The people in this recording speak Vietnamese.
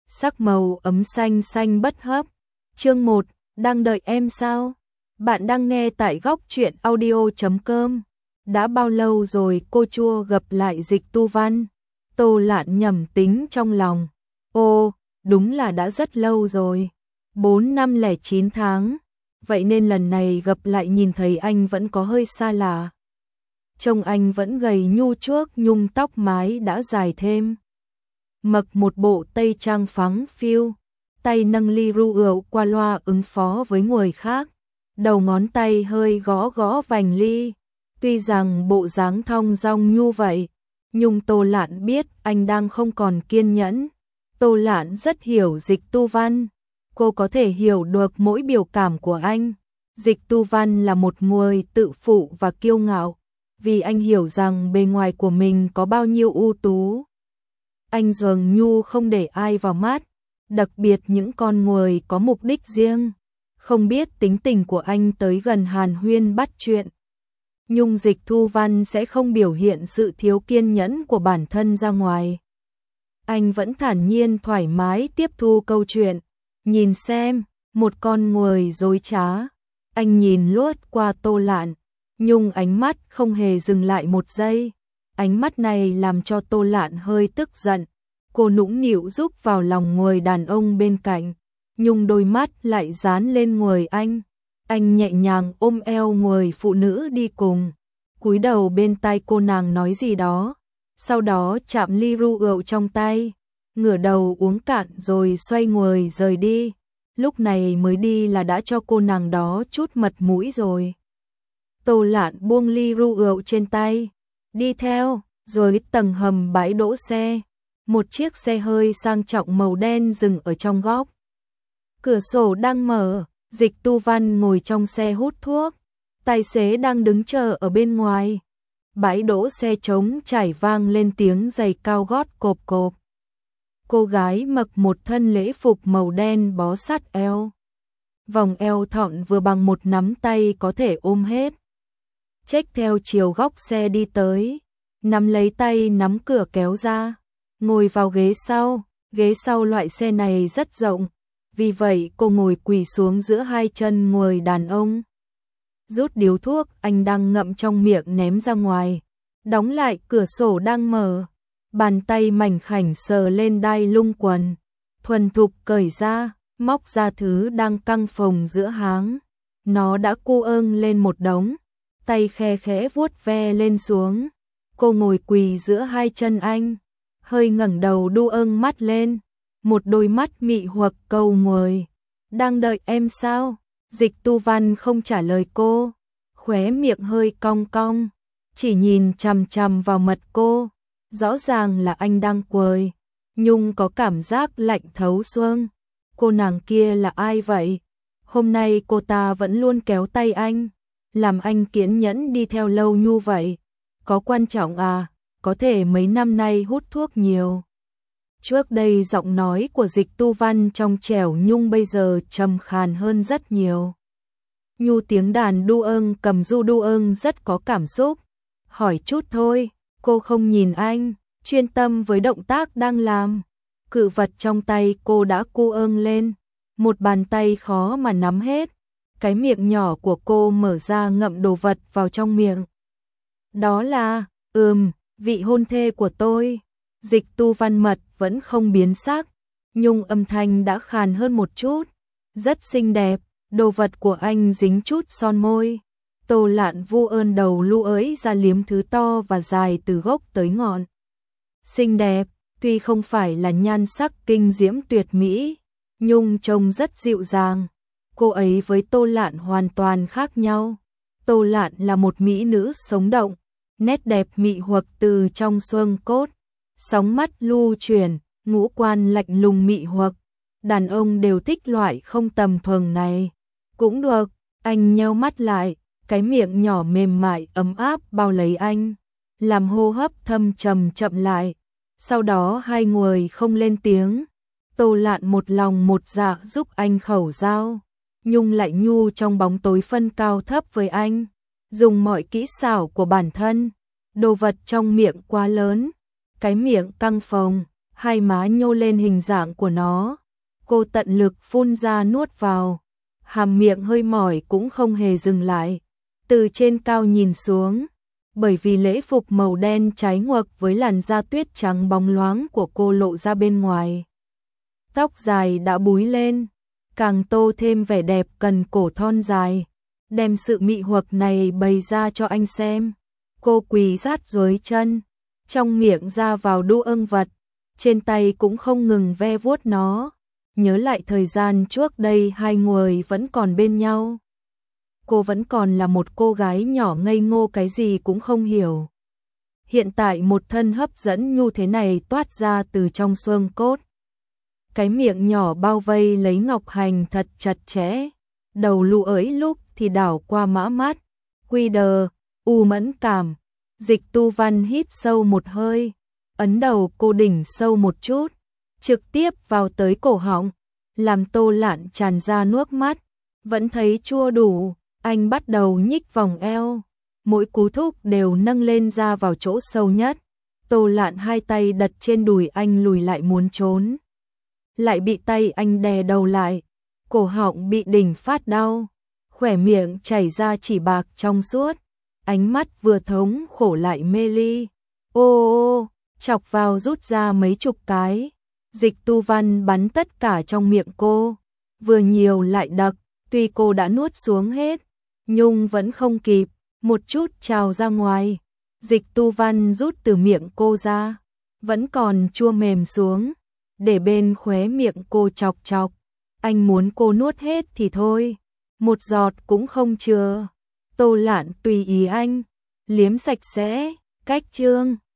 sắc màu ấm xanh xanh bất hấp. Chương 1, đang đợi em sao? Bạn đang nghe tại góc truyện audio.com. Đã bao lâu rồi cô Chua gặp lại Dịch Tu Văn? Tô Lạn nhẩm tính trong lòng. Ô, đúng là đã rất lâu rồi. 4 năm lẻ 9 tháng. Vậy nên lần này gặp lại nhìn thấy anh vẫn có hơi xa lạ. Trông anh vẫn gầy nhu chuốc, nhung tóc mái đã dài thêm. Mặc một bộ tây trang phẳng phiu, tay nâng ly rượu qua loa ứng phó với người khác. Đầu ngón tay hơi gõ gõ vành ly. Tuy rằng bộ dáng thong dong nhu vậy, nhưng Tô Lạn biết anh đang không còn kiên nhẫn. Tô Lạn rất hiểu Dịch Tu Văn. Cô có thể hiểu được mỗi biểu cảm của anh. Dịch Tu Văn là một người tự phụ và kiêu ngạo, vì anh hiểu rằng bề ngoài của mình có bao nhiêu ưu tú. Anh dường nhu không để ai vào mắt, đặc biệt những con người có mục đích riêng. Không biết tính tình của anh tới gần hàn huyên bắt chuyện. Nhưng Dịch Tu Văn sẽ không biểu hiện sự thiếu kiên nhẫn của bản thân ra ngoài. Anh vẫn thản nhiên thoải mái tiếp thu câu chuyện. Nhìn xem, một con người dối trá. Anh nhìn lướt qua Tô Lạn, nhưng ánh mắt không hề dừng lại một giây. Ánh mắt này làm cho Tô Lạn hơi tức giận. Cô nũng nịu rúc vào lòng người đàn ông bên cạnh, nhưng đôi mắt lại dán lên người anh. Anh nhẹ nhàng ôm eo người phụ nữ đi cùng, cúi đầu bên tai cô nàng nói gì đó, sau đó chạm ly rượu trong tay, ngửa đầu uống cạn rồi xoay người rời đi. Lúc này mới đi là đã cho cô nàng đó chút mặt mũi rồi. Tô Lạn buông ly rượu trên tay, đi theo, rồi tầng hầm bãi đỗ xe. Một chiếc xe hơi sang trọng màu đen dừng ở trong góc. Cửa sổ đang mở, Dịch Tu Văn ngồi trong xe hút thuốc. Tài xế đang đứng chờ ở bên ngoài. Bãi đỗ xe trống trải vang lên tiếng giày cao gót cộp cộp. Cô gái mặc một thân lễ phục màu đen bó sát eo. Vòng eo thon vừa bằng một nắm tay có thể ôm hết. Chếch theo chiều góc xe đi tới, nắm lấy tay nắm cửa kéo ra. Ngồi vào ghế sau loại xe này rất rộng, vì vậy cô ngồi quỳ xuống giữa hai chân người đàn ông. Rút điếu thuốc anh đang ngậm trong miệng ném ra ngoài, đóng lại cửa sổ đang mở, bàn tay mảnh khảnh sờ lên đai lung quần, thuần thục cởi ra, móc ra thứ đang căng phồng giữa háng. Nó đã cu âng lên một đống, tay khe khẽ vuốt ve lên xuống. Cô ngồi quỳ giữa hai chân anh, hơi ngẩng đầu đu âng mắt lên, một đôi mắt mị hoặc cầu người. Đang đợi em sao? Dịch Tu Văn không trả lời cô, khóe miệng hơi cong cong, chỉ nhìn chằm chằm vào mặt cô. Rõ ràng là anh đang cười, nhưng có cảm giác lạnh thấu xương. Cô nàng kia là ai vậy? Hôm nay cô ta vẫn luôn kéo tay anh, làm anh kiên nhẫn đi theo lâu như vậy. Có quan trọng à? Có thể mấy năm nay hút thuốc nhiều. Trước đây giọng nói của Dịch Tu Văn trong trẻo nhưng bây giờ trầm khàn hơn rất nhiều. Nhu tiếng đàn đu âng cầm du đu âng rất có cảm xúc. Hỏi chút thôi, cô không nhìn anh, chuyên tâm với động tác đang làm. Cự vật trong tay cô đã cu âng lên, một bàn tay khó mà nắm hết. Cái miệng nhỏ của cô mở ra ngậm đồ vật vào trong miệng. Đó là, vị hôn thê của tôi. Dịch Tu Văn mật vẫn không biến sắc, nhưng âm thanh đã khàn hơn một chút. Rất xinh đẹp, đồ vật của anh dính chút son môi. Tô Lạn vu ơn đầu lu ới ra liếm thứ to và dài từ gốc tới ngọn. Xinh đẹp, tuy không phải là nhan sắc kinh diễm tuyệt mỹ, nhưng trông rất dịu dàng. Cô ấy với Tô Lạn hoàn toàn khác nhau. Tô Lạn là một mỹ nữ sống động, nét đẹp mị hoặc từ trong xương cốt, sóng mắt lưu chuyển, ngũ quan lạnh lùng mị hoặc. Đàn ông đều thích loại không tầm thường này. Cũng được, anh nheo mắt lại, cái miệng nhỏ mềm mại ấm áp bao lấy anh, làm hô hấp thâm trầm chậm lại. Sau đó hai người không lên tiếng. Tô Lạn một lòng một dạ giúp anh khẩu giao, nhưng lại nhu trong bóng tối phân cao thấp với anh, dùng mọi kỹ xảo của bản thân. Đồ vật trong miệng quá lớn, cái miệng căng phồng, hai má nhô lên hình dạng của nó. Cô tận lực phun ra nuốt vào, hàm miệng hơi mỏi cũng không hề dừng lại. Từ trên cao nhìn xuống, bởi vì lễ phục màu đen trái ngược với làn da tuyết trắng bóng loáng của cô lộ ra bên ngoài. Tóc dài đã búi lên, càng tô thêm vẻ đẹp cần cổ thon dài, đem sự mị hoặc này bày ra cho anh xem. Cô quỳ sát dưới chân, trong miệng ra vào đu ưng vật, trên tay cũng không ngừng ve vuốt nó, nhớ lại thời gian trước đây hai người vẫn còn bên nhau. Cô vẫn còn là một cô gái nhỏ ngây ngô cái gì cũng không hiểu. Hiện tại một thân hấp dẫn như thế này toát ra từ trong xương cốt. Cái miệng nhỏ bao vây lấy Ngọc Hành thật chặt chẽ, đầu lụ ới lúc thì đảo qua mã mắt, quy đờ, u mẫn cảm. Dịch Tu Văn hít sâu một hơi, ấn đầu cô đỉnh sâu một chút, trực tiếp vào tới cổ họng, làm Tô Lạn tràn ra nước mắt, vẫn thấy chua đủ, anh bắt đầu nhích vòng eo, mỗi cú thúc đều nâng lên ra vào chỗ sâu nhất. Tô Lạn hai tay đặt trên đùi anh lùi lại muốn trốn, lại bị tay anh đè đầu lại, cổ họng bị đỉnh phát đau, khỏe miệng chảy ra chỉ bạc trong suốt, ánh mắt vừa thống khổ lại mê ly. Ô, chọc vào rút ra mấy chục cái, Dịch Tu Văn bắn tất cả trong miệng cô, vừa nhiều lại đặc, tuy cô đã nuốt xuống hết, nhưng vẫn không kịp, một chút trào ra ngoài. Dịch Tu Văn rút từ miệng cô ra, vẫn còn chua mềm xuống, để bên khóe miệng cô chọc chọc. Anh muốn cô nuốt hết thì thôi, một giọt cũng không chừa. Tô Lạn tùy ý anh, liếm sạch sẽ, cách chương.